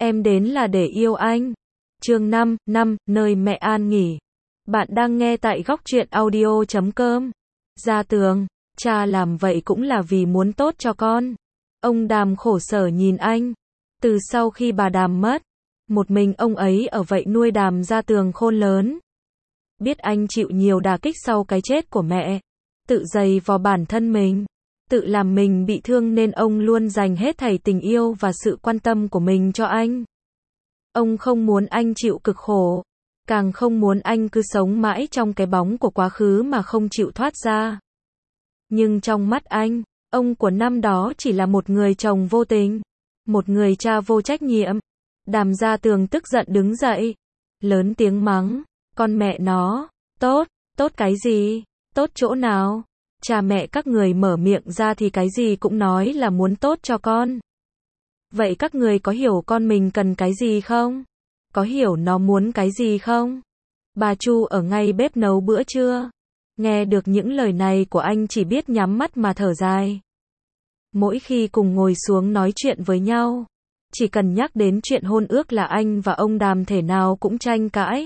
Em đến là để yêu anh. Chương 5, nơi mẹ an nghỉ. Bạn đang nghe tại góc truyện audio.com. Gia Tường, cha làm vậy cũng là vì muốn tốt cho con. Ông Đàm khổ sở nhìn anh. Từ sau khi bà Đàm mất, một mình ông ấy ở vậy nuôi Đàm Gia Tường khôn lớn. Biết anh chịu nhiều đả kích sau cái chết của mẹ, tự giày vò bản thân mình, tự làm mình bị thương nên ông luôn dành hết thảy tình yêu và sự quan tâm của mình cho anh. Ông không muốn anh chịu cực khổ, càng không muốn anh cứ sống mãi trong cái bóng của quá khứ mà không chịu thoát ra. Nhưng trong mắt anh, ông của năm đó chỉ là một người chồng vô tình, một người cha vô trách nhiệm. Đàm Gia Tường tức giận đứng dậy, lớn tiếng mắng, con mẹ nó, tốt cái gì, tốt chỗ nào, cha mẹ các người mở miệng ra thì cái gì cũng nói là muốn tốt cho con. Vậy các người có hiểu con mình cần cái gì không? Có hiểu nó muốn cái gì không? Bà Chu ở ngay bếp nấu bữa trưa. Nghe được những lời này của anh chỉ biết nhắm mắt mà thở dài. Mỗi khi cùng ngồi xuống nói chuyện với nhau, chỉ cần nhắc đến chuyện hôn ước là anh và ông Đàm thể nào cũng tranh cãi.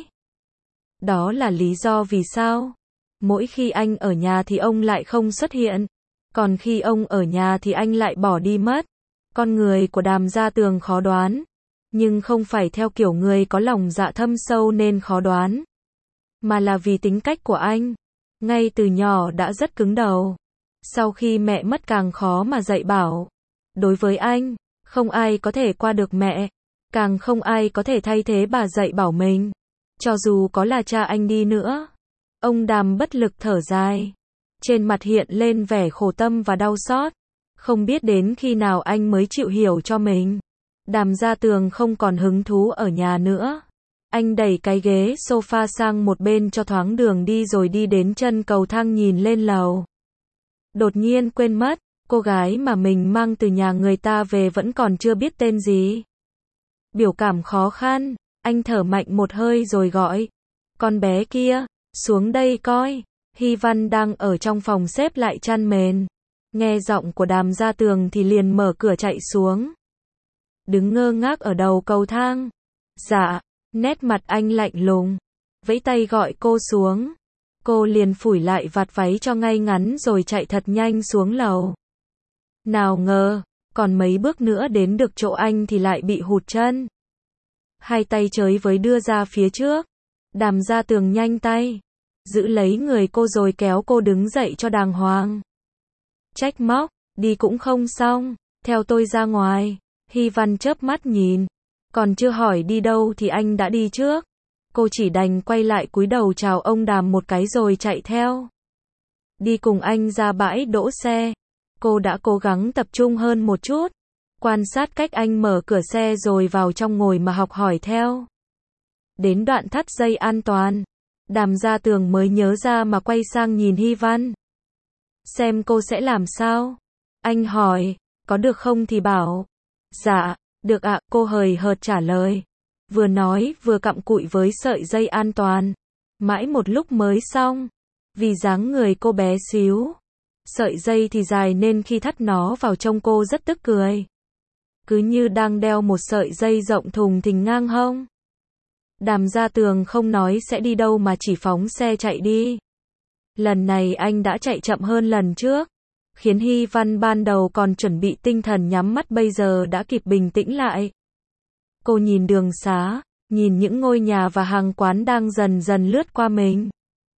Đó là lý do vì sao mỗi khi anh ở nhà thì ông lại không xuất hiện, còn khi ông ở nhà thì anh lại bỏ đi mất. Con người của Đàm Gia Tường khó đoán, nhưng không phải theo kiểu người có lòng dạ thâm sâu nên khó đoán, mà là vì tính cách của anh, ngay từ nhỏ đã rất cứng đầu. Sau khi mẹ mất càng khó mà dạy bảo. Đối với anh, không ai có thể qua được mẹ, càng không ai có thể thay thế bà dạy bảo mình, cho dù có là cha anh đi nữa. Ông Đàm bất lực thở dài, trên mặt hiện lên vẻ khổ tâm và đau xót. Không biết đến khi nào anh mới chịu hiểu cho mình. Đàm Gia Tường không còn hứng thú ở nhà nữa. Anh đẩy cái ghế sofa sang một bên cho thoáng đường đi rồi đi đến chân cầu thang nhìn lên lầu. Đột nhiên quên mất, cô gái mà mình mang từ nhà người ta về vẫn còn chưa biết tên gì. Biểu cảm khó khăn, anh thở mạnh một hơi rồi gọi. Con bé kia, xuống đây coi. Hy Văn đang ở trong phòng xếp lại chăn mền. Nghe giọng của Đàm Gia Tường thì liền mở cửa chạy xuống. Đứng ngơ ngác ở đầu cầu thang. Dạ, nét mặt anh lạnh lùng. Vẫy tay gọi cô xuống. Cô liền phủi lại vạt váy cho ngay ngắn rồi chạy thật nhanh xuống lầu. Nào ngờ, còn mấy bước nữa đến được chỗ anh thì lại bị hụt chân. Hai tay chới với đưa ra phía trước. Đàm Gia Tường nhanh tay giữ lấy người cô rồi kéo cô đứng dậy cho đàng hoàng. Trách móc, đi cũng không xong, theo tôi ra ngoài. Hy Văn chớp mắt nhìn, còn chưa hỏi đi đâu thì anh đã đi trước. Cô chỉ đành quay lại cúi đầu chào ông Đàm một cái rồi chạy theo. Đi cùng anh ra bãi đỗ xe, cô đã cố gắng tập trung hơn một chút, quan sát cách anh mở cửa xe rồi vào trong ngồi mà học hỏi theo. Đến đoạn thắt dây an toàn, Đàm Gia Tường mới nhớ ra mà quay sang nhìn Hy Văn. Xem cô sẽ làm sao? Anh hỏi, có được không thì bảo. Dạ, được ạ, cô hời hợt trả lời. Vừa nói vừa cặm cụi với sợi dây an toàn. Mãi một lúc mới xong. Vì dáng người cô bé xíu, sợi dây thì dài nên khi thắt nó vào trông cô rất tức cười. Cứ như đang đeo một sợi dây rộng thùng thình ngang hông. Đàm Gia Tường không nói sẽ đi đâu mà chỉ phóng xe chạy đi. Lần này anh đã chạy chậm hơn lần trước, khiến Hy Văn ban đầu còn chuẩn bị tinh thần nhắm mắt bây giờ đã kịp bình tĩnh lại. Cô nhìn đường xá, nhìn những ngôi nhà và hàng quán đang dần dần lướt qua mình.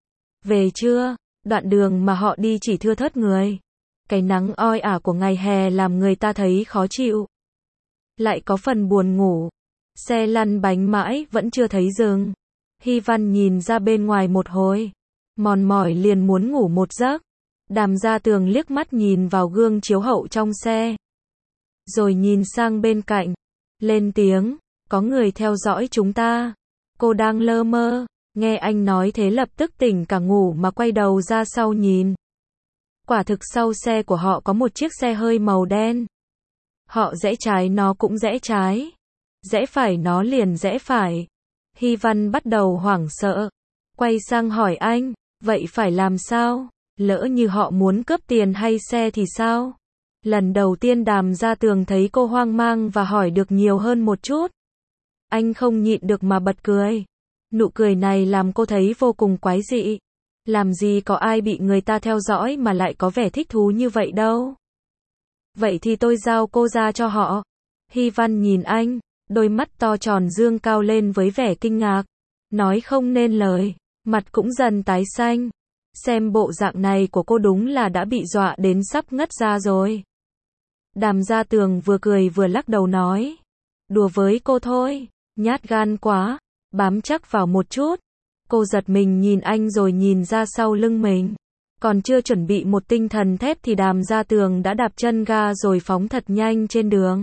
Về trưa, đoạn đường mà họ đi chỉ thưa thớt người. Cái nắng oi ả của ngày hè làm người ta thấy khó chịu. Lại có phần buồn ngủ. Xe lăn bánh mãi vẫn chưa thấy dừng. Hy Văn nhìn ra bên ngoài một hồi, mòn mỏi liền muốn ngủ một giấc. Đàm Gia Tường liếc mắt nhìn vào gương chiếu hậu trong xe, rồi nhìn sang bên cạnh, lên tiếng, có người theo dõi chúng ta. Cô đang lơ mơ, nghe anh nói thế lập tức tỉnh cả ngủ mà quay đầu ra sau nhìn. Quả thực sau xe của họ có một chiếc xe hơi màu đen. Họ rẽ trái nó cũng rẽ trái, rẽ phải nó liền rẽ phải. Hy Văn bắt đầu hoảng sợ, quay sang hỏi anh, vậy phải làm sao? Lỡ như họ muốn cướp tiền hay xe thì sao? Lần đầu tiên Đàm Gia Tường thấy cô hoang mang và hỏi được nhiều hơn một chút. Anh không nhịn được mà bật cười. Nụ cười này làm cô thấy vô cùng quái dị. Làm gì có ai bị người ta theo dõi mà lại có vẻ thích thú như vậy đâu. Vậy thì tôi giao cô ra cho họ. Hy Văn nhìn anh, đôi mắt to tròn dương cao lên với vẻ kinh ngạc. Nói không nên lời, mặt cũng dần tái xanh. Xem bộ dạng này của cô đúng là đã bị dọa đến sắp ngất ra rồi. Đàm Gia Tường vừa cười vừa lắc đầu nói. Đùa với cô thôi, nhát gan quá, bám chắc vào một chút. Cô giật mình nhìn anh rồi nhìn ra sau lưng mình. Còn chưa chuẩn bị một tinh thần thép thì Đàm Gia Tường đã đạp chân ga rồi phóng thật nhanh trên đường.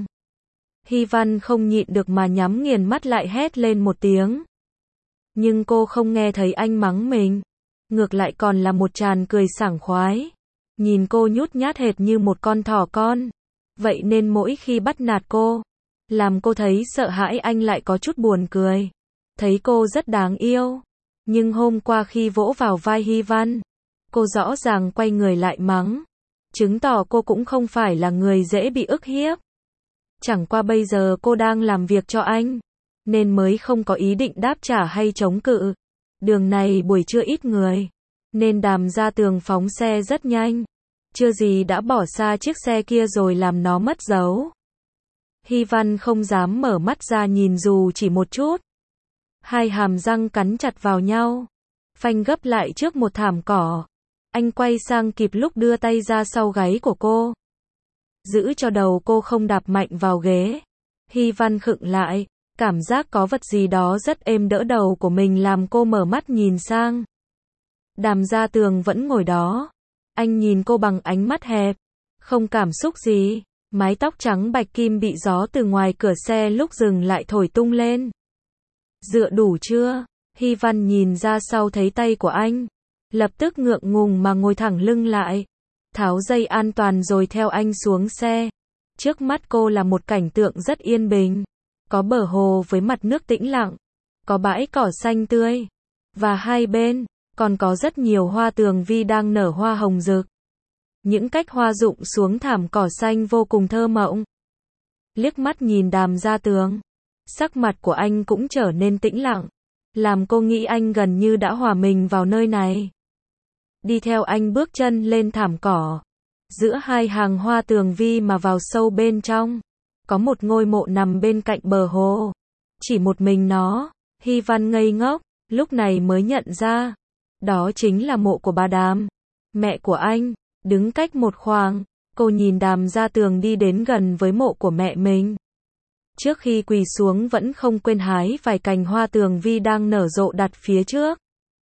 Hy Văn không nhịn được mà nhắm nghiền mắt lại hét lên một tiếng. Nhưng cô không nghe thấy anh mắng mình. Ngược lại còn là một tràng cười sảng khoái. Nhìn cô nhút nhát hệt như một con thỏ con. Vậy nên mỗi khi bắt nạt cô, làm cô thấy sợ hãi anh lại có chút buồn cười. Thấy cô rất đáng yêu. Nhưng hôm qua khi vỗ vào vai Hy Văn, cô rõ ràng quay người lại mắng. Chứng tỏ cô cũng không phải là người dễ bị ức hiếp. Chẳng qua bây giờ cô đang làm việc cho anh, nên mới không có ý định đáp trả hay chống cự. Đường này buổi trưa ít người, nên Đàm Gia Tường phóng xe rất nhanh. Chưa gì đã bỏ xa chiếc xe kia rồi làm nó mất dấu. Hy Văn không dám mở mắt ra nhìn dù chỉ một chút. Hai hàm răng cắn chặt vào nhau. Phanh gấp lại trước một thảm cỏ. Anh quay sang kịp lúc đưa tay ra sau gáy của cô. Giữ cho đầu cô không đạp mạnh vào ghế. Hy Văn khựng lại. Cảm giác có vật gì đó rất êm đỡ đầu của mình làm cô mở mắt nhìn sang. Đàm Gia Tường vẫn ngồi đó. Anh nhìn cô bằng ánh mắt hẹp. Không cảm xúc gì. Mái tóc trắng bạch kim bị gió từ ngoài cửa xe lúc dừng lại thổi tung lên. Dựa đủ chưa? Hy Văn nhìn ra sau thấy tay của anh. Lập tức ngượng ngùng mà ngồi thẳng lưng lại. Tháo dây an toàn rồi theo anh xuống xe. Trước mắt cô là một cảnh tượng rất yên bình. Có bờ hồ với mặt nước tĩnh lặng. Có bãi cỏ xanh tươi. Và hai bên, còn có rất nhiều hoa tường vi đang nở hoa hồng rực. Những cách hoa rụng xuống thảm cỏ xanh vô cùng thơ mộng. Liếc mắt nhìn Đàm Gia Tường. Sắc mặt của anh cũng trở nên tĩnh lặng. Làm cô nghĩ anh gần như đã hòa mình vào nơi này. Đi theo anh bước chân lên thảm cỏ. Giữa hai hàng hoa tường vi mà vào sâu bên trong. Có một ngôi mộ nằm bên cạnh bờ hồ. Chỉ một mình nó. Hy Văn ngây ngốc. Lúc này mới nhận ra. Đó chính là mộ của bà Đàm. Mẹ của anh. Đứng cách một khoảng. Cô nhìn Đàm Gia Tường đi đến gần với mộ của mẹ mình. Trước khi quỳ xuống vẫn không quên hái vài cành hoa tường vi đang nở rộ đặt phía trước.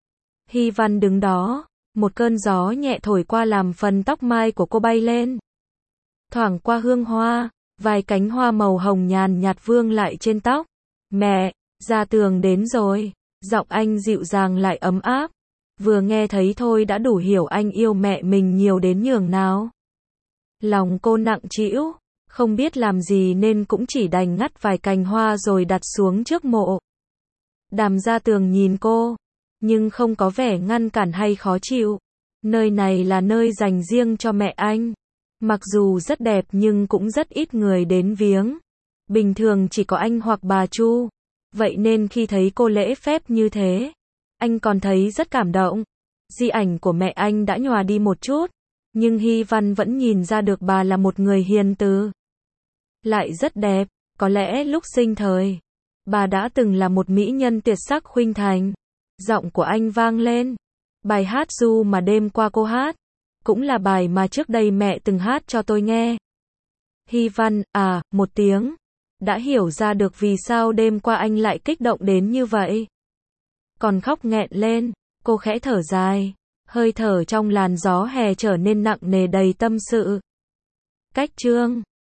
Hy Văn đứng đó. Một cơn gió nhẹ thổi qua làm phần tóc mai của cô bay lên. Thoảng qua hương hoa. Vài cánh hoa màu hồng nhàn nhạt vương lại trên tóc. Mẹ, Gia Tường đến rồi. Giọng anh dịu dàng lại ấm áp. Vừa nghe thấy thôi đã đủ hiểu anh yêu mẹ mình nhiều đến nhường nào. Lòng cô nặng trĩu, không biết làm gì nên cũng chỉ đành ngắt vài cành hoa rồi đặt xuống trước mộ. Đàm Gia Tường nhìn cô, nhưng không có vẻ ngăn cản hay khó chịu. Nơi này là nơi dành riêng cho mẹ anh. Mặc dù rất đẹp nhưng cũng rất ít người đến viếng. Bình thường chỉ có anh hoặc bà Chu. Vậy nên khi thấy cô lễ phép như thế, anh còn thấy rất cảm động. Di ảnh của mẹ anh đã nhòa đi một chút, nhưng Hy Văn vẫn nhìn ra được bà là một người hiền từ. Lại rất đẹp, có lẽ lúc sinh thời, bà đã từng là một mỹ nhân tuyệt sắc khuynh thành. Giọng của anh vang lên. Bài hát ru mà đêm qua cô hát, cũng là bài mà trước đây mẹ từng hát cho tôi nghe. Hy Văn, một tiếng. Đã hiểu ra được vì sao đêm qua anh lại kích động đến như vậy. Còn khóc nghẹn lên, cô khẽ thở dài. Hơi thở trong làn gió hè trở nên nặng nề đầy tâm sự. Cách chương